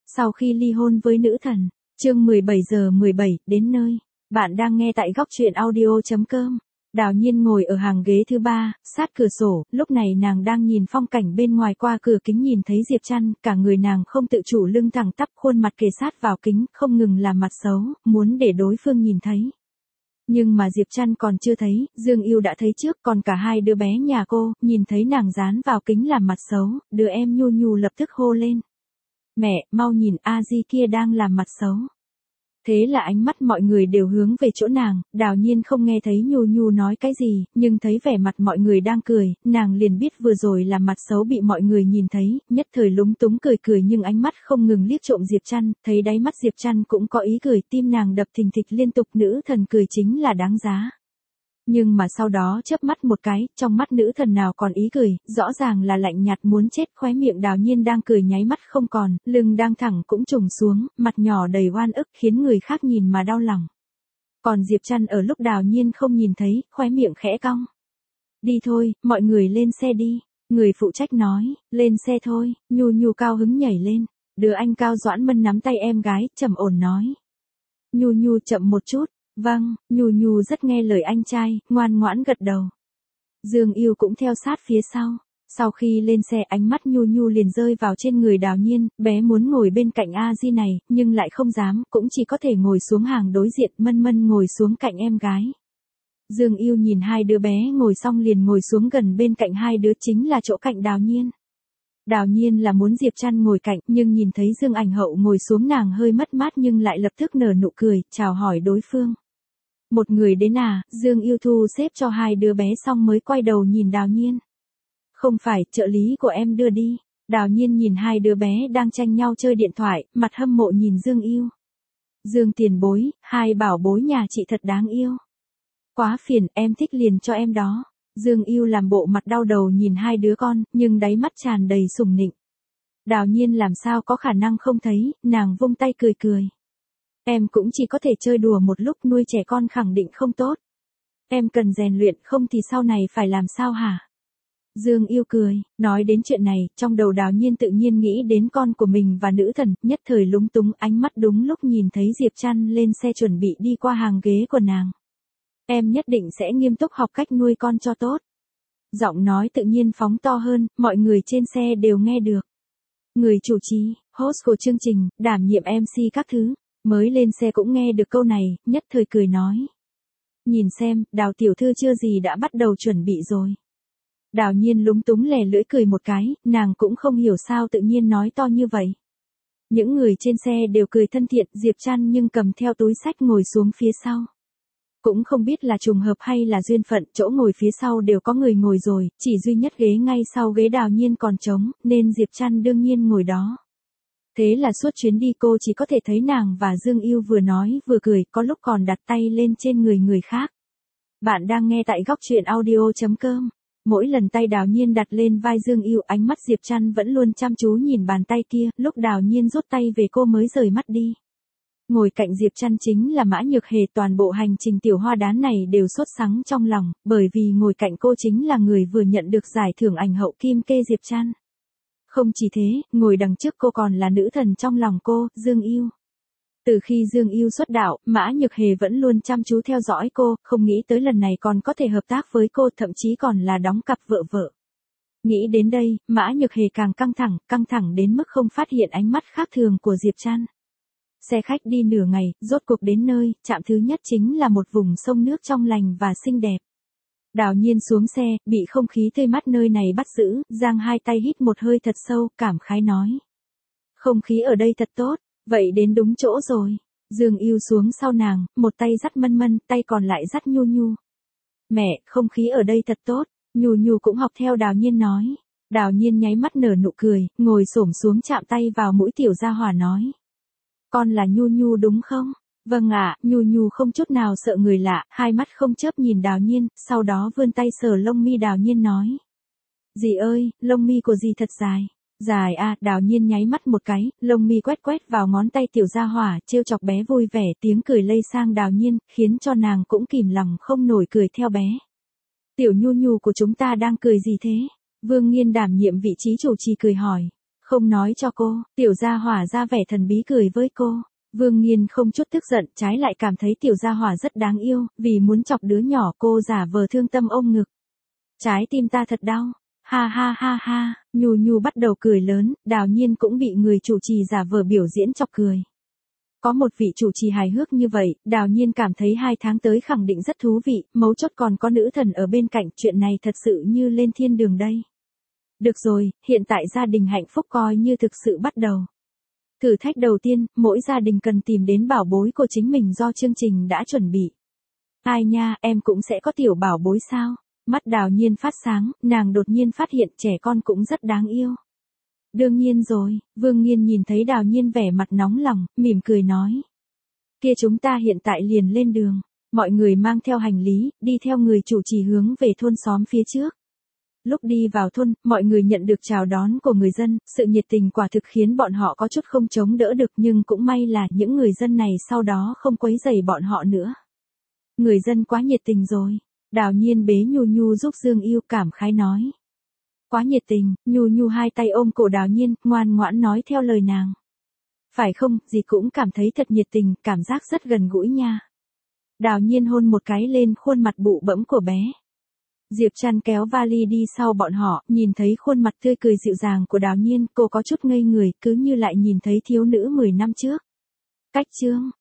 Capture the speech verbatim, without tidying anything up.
Sau khi ly hôn với nữ thần, chương mười bảy giờ mười bảy, đến nơi. Bạn đang nghe tại góc truyện audio chấm com. Đào Nhiên ngồi ở hàng ghế thứ ba, sát cửa sổ, lúc này nàng đang nhìn phong cảnh bên ngoài qua cửa kính, nhìn thấy Diệp Trăn, cả người nàng không tự chủ lưng thẳng tắp, khuôn mặt kề sát vào kính, không ngừng làm mặt xấu, muốn để đối phương nhìn thấy. Nhưng mà Diệp Trăn còn chưa thấy, Dương Yêu đã thấy trước, còn cả hai đứa bé nhà cô, nhìn thấy nàng dán vào kính làm mặt xấu, đứa em Nhu Nhu lập tức hô lên. Mẹ, mau nhìn, A Di kia đang làm mặt xấu. Thế là ánh mắt mọi người đều hướng về chỗ nàng, Đào Nhiên không nghe thấy Nhu Nhu nói cái gì, nhưng thấy vẻ mặt mọi người đang cười, nàng liền biết vừa rồi là mặt xấu bị mọi người nhìn thấy, nhất thời lúng túng cười cười, nhưng ánh mắt không ngừng liếc trộm Diệp Trăn, thấy đáy mắt Diệp Trăn cũng có ý cười, tim nàng đập thình thịch liên tục, nữ thần cười chính là đáng giá. Nhưng mà sau đó chớp mắt một cái, trong mắt nữ thần nào còn ý cười, rõ ràng là lạnh nhạt muốn chết, khóe miệng Đào Nhiên đang cười nháy mắt không còn, lưng đang thẳng cũng trùng xuống, mặt nhỏ đầy oan ức, khiến người khác nhìn mà đau lòng. Còn Diệp Trăn ở lúc Đào Nhiên không nhìn thấy, khóe miệng khẽ cong. Đi thôi, mọi người lên xe đi, người phụ trách nói, lên xe thôi, Nhu Nhu cao hứng nhảy lên, đứa anh Cao Doãn Mân nắm tay em gái, trầm ổn nói. Nhu Nhu chậm một chút. Vâng, Nhu Nhu rất nghe lời anh trai, ngoan ngoãn gật đầu. Dương Yêu cũng theo sát phía sau. Sau khi lên xe, ánh mắt Nhu Nhu liền rơi vào trên người Đào Nhiên, bé muốn ngồi bên cạnh A Di này, nhưng lại không dám, cũng chỉ có thể ngồi xuống hàng đối diện, Mân Mân ngồi xuống cạnh em gái. Dương Yêu nhìn hai đứa bé ngồi xong liền ngồi xuống gần bên cạnh hai đứa, chính là chỗ cạnh Đào Nhiên. Đào Nhiên là muốn Diệp Trăn ngồi cạnh, nhưng nhìn thấy Dương Ảnh Hậu ngồi xuống nàng hơi mất mát, nhưng lại lập tức nở nụ cười, chào hỏi đối phương. Một người đến à, Dương Yêu thu xếp cho hai đứa bé xong mới quay đầu nhìn Đào Nhiên. Không phải, trợ lý của em đưa đi. Đào Nhiên nhìn hai đứa bé đang tranh nhau chơi điện thoại, mặt hâm mộ nhìn Dương Yêu. Dương tiền bối, hai bảo bối nhà chị thật đáng yêu. Quá phiền, em thích liền cho em đó. Dương Yêu làm bộ mặt đau đầu nhìn hai đứa con, nhưng đáy mắt tràn đầy sủng nịnh. Đào Nhiên làm sao có khả năng không thấy, nàng vung tay cười cười. Em cũng chỉ có thể chơi đùa một lúc, nuôi trẻ con khẳng định không tốt. Em cần rèn luyện, không thì sau này phải làm sao hả? Dương Yêu cười, nói đến chuyện này, trong đầu Đào Nhiên tự nhiên nghĩ đến con của mình và nữ thần, nhất thời lúng túng, ánh mắt đúng lúc nhìn thấy Diệp Trăn lên xe chuẩn bị đi qua hàng ghế của nàng. Em nhất định sẽ nghiêm túc học cách nuôi con cho tốt. Giọng nói tự nhiên phóng to hơn, mọi người trên xe đều nghe được. Người chủ trì, host của chương trình, đảm nhiệm em xê các thứ. Mới lên xe cũng nghe được câu này, nhất thời cười nói. Nhìn xem, Đào tiểu thư chưa gì đã bắt đầu chuẩn bị rồi. Đào Nhiên lúng túng lè lưỡi cười một cái, nàng cũng không hiểu sao tự nhiên nói to như vậy. Những người trên xe đều cười thân thiện, Diệp Trăn nhưng cầm theo túi xách ngồi xuống phía sau. Cũng không biết là trùng hợp hay là duyên phận, chỗ ngồi phía sau đều có người ngồi rồi, chỉ duy nhất ghế ngay sau ghế Đào Nhiên còn trống, nên Diệp Trăn đương nhiên ngồi đó. Thế là suốt chuyến đi cô chỉ có thể thấy nàng và Dương Yêu vừa nói vừa cười, có lúc còn đặt tay lên trên người người khác. Bạn đang nghe tại góc truyện audio chấm com. Mỗi lần tay Đào Nhiên đặt lên vai Dương Yêu, ánh mắt Diệp Trăn vẫn luôn chăm chú nhìn bàn tay kia, lúc Đào Nhiên rút tay về cô mới rời mắt đi. Ngồi cạnh Diệp Trăn chính là Mã Nhược Hề, toàn bộ hành trình tiểu hoa đán này đều sốt sắng trong lòng, bởi vì ngồi cạnh cô chính là người vừa nhận được giải thưởng ảnh hậu Kim Kê Diệp Trăn. Không chỉ thế, ngồi đằng trước cô còn là nữ thần trong lòng cô, Dương Yêu. Từ khi Dương Yêu xuất đạo, Mã Nhược Hề vẫn luôn chăm chú theo dõi cô, không nghĩ tới lần này còn có thể hợp tác với cô, thậm chí còn là đóng cặp vợ vợ. Nghĩ đến đây, Mã Nhược Hề càng căng thẳng, căng thẳng đến mức không phát hiện ánh mắt khác thường của Diệp Trăn. Xe khách đi nửa ngày, rốt cuộc đến nơi, trạm thứ nhất chính là một vùng sông nước trong lành và xinh đẹp. Đào Nhiên xuống xe, bị không khí tươi mát nơi này bắt giữ, giang hai tay hít một hơi thật sâu, cảm khái nói. Không khí ở đây thật tốt, vậy đến đúng chỗ rồi. Dương Yêu xuống sau nàng, một tay dắt Mân Mân, tay còn lại dắt Nhu Nhu. Mẹ, không khí ở đây thật tốt, Nhu Nhu cũng học theo Đào Nhiên nói. Đào Nhiên nháy mắt nở nụ cười, ngồi xổm xuống chạm tay vào mũi tiểu gia hỏa nói. Con là Nhu Nhu đúng không? Vâng ạ, Nhu Nhu không chút nào sợ người lạ, hai mắt không chớp nhìn Đào Nhiên, sau đó vươn tay sờ lông mi Đào Nhiên nói. Dì ơi, lông mi của dì thật dài. Dài à, Đào Nhiên nháy mắt một cái, lông mi quét quét vào ngón tay tiểu gia hỏa, trêu chọc bé vui vẻ, tiếng cười lây sang Đào Nhiên, khiến cho nàng cũng kìm lòng không nổi cười theo bé. Tiểu Nhu Nhu của chúng ta đang cười gì thế? Vương Nghiên đảm nhiệm vị trí chủ trì cười hỏi. Không nói cho cô, tiểu gia hỏa ra vẻ thần bí cười với cô. Vương Nghiên không chút tức giận, trái lại cảm thấy tiểu gia hỏa rất đáng yêu, vì muốn chọc đứa nhỏ cô giả vờ thương tâm ôm ngực. Trái tim ta thật đau. Ha ha ha ha, Nhu Nhu bắt đầu cười lớn, Đào Nhiên cũng bị người chủ trì giả vờ biểu diễn chọc cười. Có một vị chủ trì hài hước như vậy, Đào Nhiên cảm thấy hai tháng tới khẳng định rất thú vị, mấu chốt còn có nữ thần ở bên cạnh, chuyện này thật sự như lên thiên đường đây. Được rồi, hiện tại gia đình hạnh phúc coi như thực sự bắt đầu. Thử thách đầu tiên, mỗi gia đình cần tìm đến bảo bối của chính mình do chương trình đã chuẩn bị. Ai nha, em cũng sẽ có tiểu bảo bối sao? Mắt Đào Nhiên phát sáng, nàng đột nhiên phát hiện trẻ con cũng rất đáng yêu. Đương nhiên rồi, Vương Nghiên nhìn thấy Đào Nhiên vẻ mặt nóng lòng, mỉm cười nói. Kia chúng ta hiện tại liền lên đường. Mọi người mang theo hành lý, đi theo người chủ trì hướng về thôn xóm phía trước. Lúc đi vào thôn, mọi người nhận được chào đón của người dân, sự nhiệt tình quả thực khiến bọn họ có chút không chống đỡ được, nhưng cũng may là những người dân này sau đó không quấy rầy bọn họ nữa. Người dân quá nhiệt tình rồi. Đào Nhiên bế Nhu Nhu giúp Dương Yêu cảm khái nói. Quá nhiệt tình, Nhu Nhu hai tay ôm cổ Đào Nhiên, ngoan ngoãn nói theo lời nàng. Phải không, dì cũng cảm thấy thật nhiệt tình, cảm giác rất gần gũi nha. Đào Nhiên hôn một cái lên khuôn mặt bụ bẫm của bé. Diệp Trăn kéo vali đi sau bọn họ, nhìn thấy khuôn mặt tươi cười dịu dàng của Đào Nhiên, cô có chút ngây người, cứ như lại nhìn thấy thiếu nữ mười năm trước. Cách chương